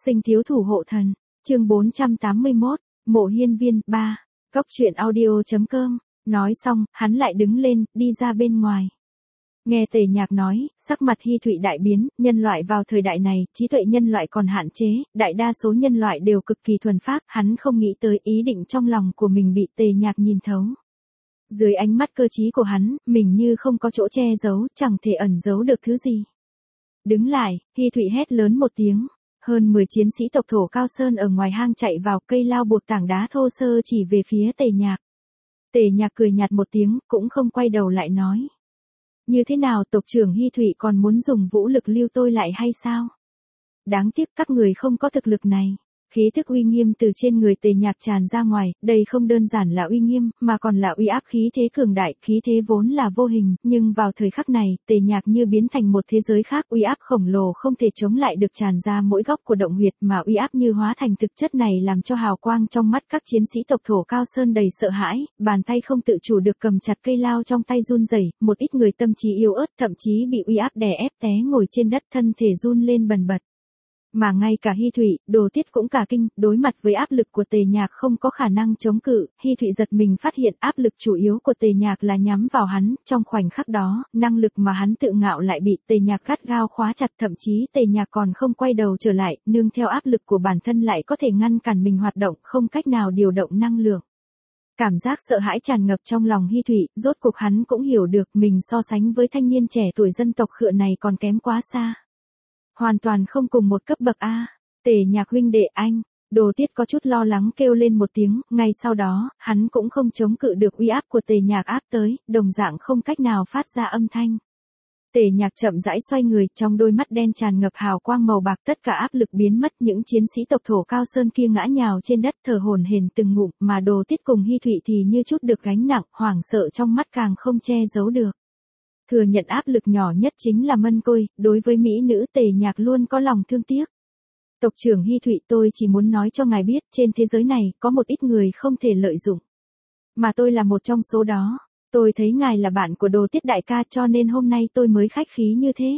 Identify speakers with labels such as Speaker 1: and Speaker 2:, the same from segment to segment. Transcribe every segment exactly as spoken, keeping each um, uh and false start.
Speaker 1: Sinh thiếu thủ hộ thần, chương bốn trăm tám mươi mốt, Mộ Hiên Viên, ba, Cốc truyện audio.com, nói xong, hắn lại đứng lên, đi ra bên ngoài. Nghe Tề Nhạc nói, sắc mặt Hi Thụy đại biến, nhân loại vào thời đại này, trí tuệ nhân loại còn hạn chế, đại đa số nhân loại đều cực kỳ thuần phác, hắn không nghĩ tới ý định trong lòng của mình bị Tề Nhạc nhìn thấu. Dưới ánh mắt cơ trí của hắn, mình như không có chỗ che giấu, chẳng thể ẩn giấu được thứ gì. Đứng lại, Hi Thụy hét lớn một tiếng. Hơn mười chiến sĩ tộc thổ Cao Sơn ở ngoài hang chạy vào, cây lao buộc tảng đá thô sơ chỉ về phía Tề Nhạc. Tề Nhạc cười nhạt một tiếng, cũng không quay đầu lại nói. Như thế nào tộc trưởng Hi Thụy còn muốn dùng vũ lực lưu tôi lại hay sao? Đáng tiếc các người không có thực lực này. Khí thức uy nghiêm từ trên người Tề Nhạc tràn ra ngoài, đây không đơn giản là uy nghiêm, mà còn là uy áp khí thế cường đại, khí thế vốn là vô hình, nhưng vào thời khắc này, Tề Nhạc như biến thành một thế giới khác, uy áp khổng lồ không thể chống lại được tràn ra mỗi góc của động huyệt, mà uy áp như hóa thành thực chất này làm cho hào quang trong mắt các chiến sĩ tộc thổ Cao Sơn đầy sợ hãi, bàn tay không tự chủ được cầm chặt cây lao trong tay run rẩy, một ít người tâm trí yếu ớt thậm chí bị uy áp đè ép té ngồi trên đất, thân thể run lên bần bật. Mà ngay cả Hi Thụy, Đồ Tiết cũng cả kinh, đối mặt với áp lực của Tề Nhạc không có khả năng chống cự, Hi Thụy giật mình phát hiện áp lực chủ yếu của Tề Nhạc là nhắm vào hắn, trong khoảnh khắc đó, năng lực mà hắn tự ngạo lại bị Tề Nhạc gắt gao khóa chặt, thậm chí Tề Nhạc còn không quay đầu trở lại, nương theo áp lực của bản thân lại có thể ngăn cản mình hoạt động, không cách nào điều động năng lượng. Cảm giác sợ hãi tràn ngập trong lòng Hi Thụy, rốt cuộc hắn cũng hiểu được mình so sánh với thanh niên trẻ tuổi dân tộc Khựa này còn kém quá xa. Hoàn toàn không cùng một cấp bậc a. Tề Nhạc huynh đệ anh, Đồ Tiết có chút lo lắng kêu lên một tiếng, ngay sau đó, hắn cũng không chống cự được uy áp của Tề Nhạc áp tới, đồng dạng không cách nào phát ra âm thanh. Tề Nhạc chậm rãi xoay người, trong đôi mắt đen tràn ngập hào quang màu bạc, tất cả áp lực biến mất, những chiến sĩ tộc thổ Cao Sơn kia ngã nhào trên đất thở hổn hển từng ngụm, mà Đồ Tiết cùng Hi Thụy thì như chút được gánh nặng, hoảng sợ trong mắt càng không che giấu được. Thừa nhận áp lực nhỏ nhất chính là mân côi, đối với mỹ nữ Tề Nhạc luôn có lòng thương tiếc. Tộc trưởng Hi Thụy, tôi chỉ muốn nói cho ngài biết, trên thế giới này, có một ít người không thể lợi dụng. Mà tôi là một trong số đó. Tôi thấy ngài là bạn của Đồ Tiết đại ca cho nên hôm nay tôi mới khách khí như thế.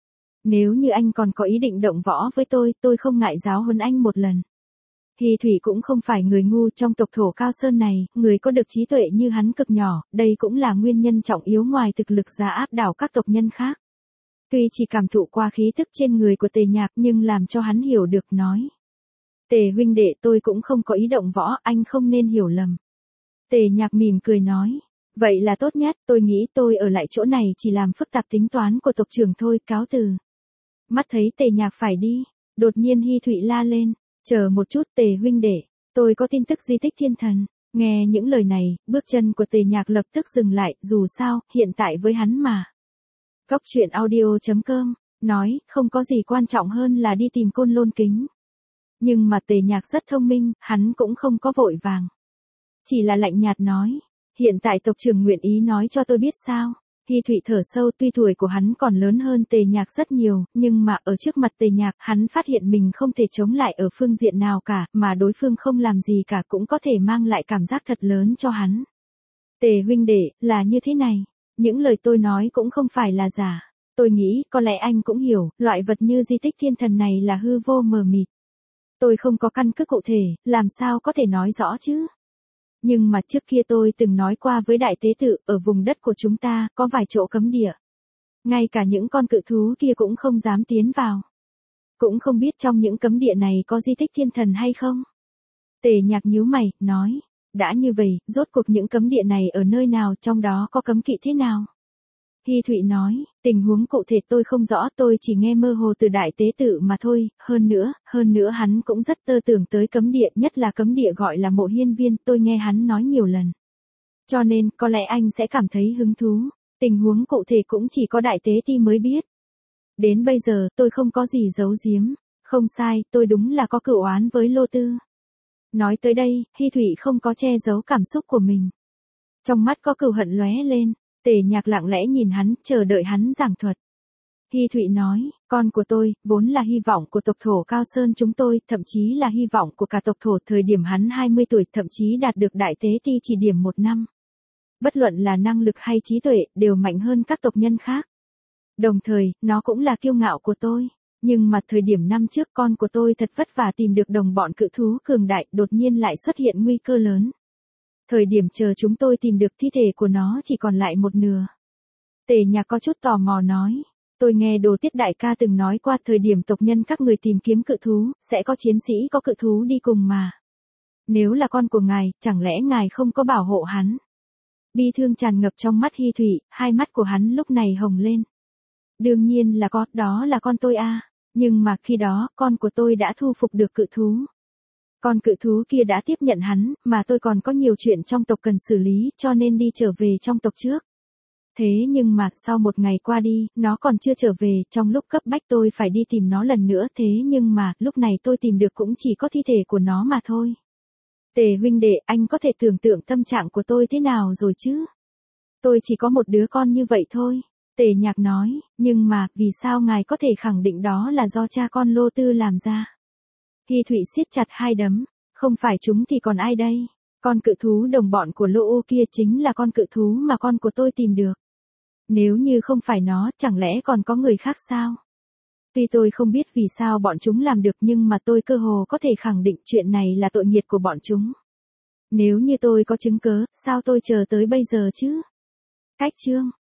Speaker 1: Nếu như anh còn có ý định động võ với tôi, tôi không ngại giáo huấn anh một lần. Hi Thụy cũng không phải người ngu, trong tộc thổ Cao Sơn này, người có được trí tuệ như hắn cực nhỏ, đây cũng là nguyên nhân trọng yếu ngoài thực lực ra áp đảo các tộc nhân khác. Tuy chỉ cảm thụ qua khí thức trên người của Tề Nhạc nhưng làm cho hắn hiểu được nói. Tề huynh đệ, tôi cũng không có ý động võ, anh không nên hiểu lầm. Tề Nhạc mỉm cười nói. Vậy là tốt nhất, tôi nghĩ tôi ở lại chỗ này chỉ làm phức tạp tính toán của tộc trưởng thôi, cáo từ. Mắt thấy Tề Nhạc phải đi, đột nhiên Hi Thụy la lên. Chờ một chút Tề huynh đệ, tôi có tin tức di tích thiên thần. Nghe những lời này, bước chân của Tề Nhạc lập tức dừng lại, dù sao, hiện tại với hắn mà. Cốc truyện audio.com, nói, không có gì quan trọng hơn là đi tìm Côn Lôn Kính. Nhưng mà Tề Nhạc rất thông minh, hắn cũng không có vội vàng. Chỉ là lạnh nhạt nói, hiện tại tộc trưởng nguyện ý nói cho tôi biết sao. Hi Thụy thở sâu, tuy tuổi của hắn còn lớn hơn Tề Nhạc rất nhiều, nhưng mà ở trước mặt Tề Nhạc, hắn phát hiện mình không thể chống lại ở phương diện nào cả, mà đối phương không làm gì cả cũng có thể mang lại cảm giác thật lớn cho hắn. Tề huynh đệ, là như thế này, những lời tôi nói cũng không phải là giả. Tôi nghĩ, có lẽ anh cũng hiểu, loại vật như di tích thiên thần này là hư vô mờ mịt. Tôi không có căn cứ cụ thể, làm sao có thể nói rõ chứ? Nhưng mà trước kia tôi từng nói qua với đại tế tự, ở vùng đất của chúng ta, có vài chỗ cấm địa. Ngay cả những con cự thú kia cũng không dám tiến vào. Cũng không biết trong những cấm địa này có di tích thiên thần hay không? Tề Nhạc nhíu mày, nói, đã như vậy, rốt cuộc những cấm địa này ở nơi nào, trong đó có cấm kỵ thế nào? Hi Thụy nói, tình huống cụ thể tôi không rõ, tôi chỉ nghe mơ hồ từ đại tế tự mà thôi, hơn nữa, hơn nữa hắn cũng rất tơ tưởng tới cấm địa, nhất là cấm địa gọi là Mộ Hiên Viên, tôi nghe hắn nói nhiều lần. Cho nên, có lẽ anh sẽ cảm thấy hứng thú, tình huống cụ thể cũng chỉ có đại tế ti mới biết. Đến bây giờ, tôi không có gì giấu giếm, không sai, tôi đúng là có cửu oán với Lô Tư. Nói tới đây, Hi Thụy không có che giấu cảm xúc của mình. Trong mắt có cừu hận lóe lên. Tề Nhạc lặng lẽ nhìn hắn, chờ đợi hắn giảng thuật. Hi Thụy nói, con của tôi, vốn là hy vọng của tộc thổ Cao Sơn chúng tôi, thậm chí là hy vọng của cả tộc thổ thời điểm hắn hai mươi tuổi, thậm chí đạt được đại tế ti chỉ điểm một năm. Bất luận là năng lực hay trí tuệ, đều mạnh hơn các tộc nhân khác. Đồng thời, nó cũng là kiêu ngạo của tôi. Nhưng mà thời điểm năm trước con của tôi thật vất vả tìm được đồng bọn cự thú cường đại, đột nhiên lại xuất hiện nguy cơ lớn. Thời điểm chờ chúng tôi tìm được thi thể của nó chỉ còn lại một nửa. Tề Nhạc có chút tò mò nói. Tôi nghe Đồ Tiết đại ca từng nói qua thời điểm tộc nhân các người tìm kiếm cự thú, sẽ có chiến sĩ có cự thú đi cùng mà. Nếu là con của ngài, chẳng lẽ ngài không có bảo hộ hắn? Bi thương tràn ngập trong mắt Hy Thụy, hai mắt của hắn lúc này hồng lên. Đương nhiên là có, đó là con tôi a. Nhưng mà khi đó, con của tôi đã thu phục được cự thú. Con cự thú kia đã tiếp nhận hắn, mà tôi còn có nhiều chuyện trong tộc cần xử lý, cho nên đi trở về trong tộc trước. Thế nhưng mà, sau một ngày qua đi, nó còn chưa trở về, trong lúc cấp bách tôi phải đi tìm nó lần nữa, thế nhưng mà, lúc này tôi tìm được cũng chỉ có thi thể của nó mà thôi. Tề huynh đệ, anh có thể tưởng tượng tâm trạng của tôi thế nào rồi chứ? Tôi chỉ có một đứa con như vậy thôi. Tề Nhạc nói, nhưng mà, vì sao ngài có thể khẳng định đó là do cha con Lô Tư làm ra? Hy Thụy siết chặt hai đấm, không phải chúng thì còn ai đây? Con cự thú đồng bọn của Lô Ô kia chính là con cự thú mà con của tôi tìm được. Nếu như không phải nó, chẳng lẽ còn có người khác sao? Tuy tôi không biết vì sao bọn chúng làm được nhưng mà tôi cơ hồ có thể khẳng định chuyện này là tội nghiệt của bọn chúng. Nếu như tôi có chứng cớ, sao tôi chờ tới bây giờ chứ? Cách chương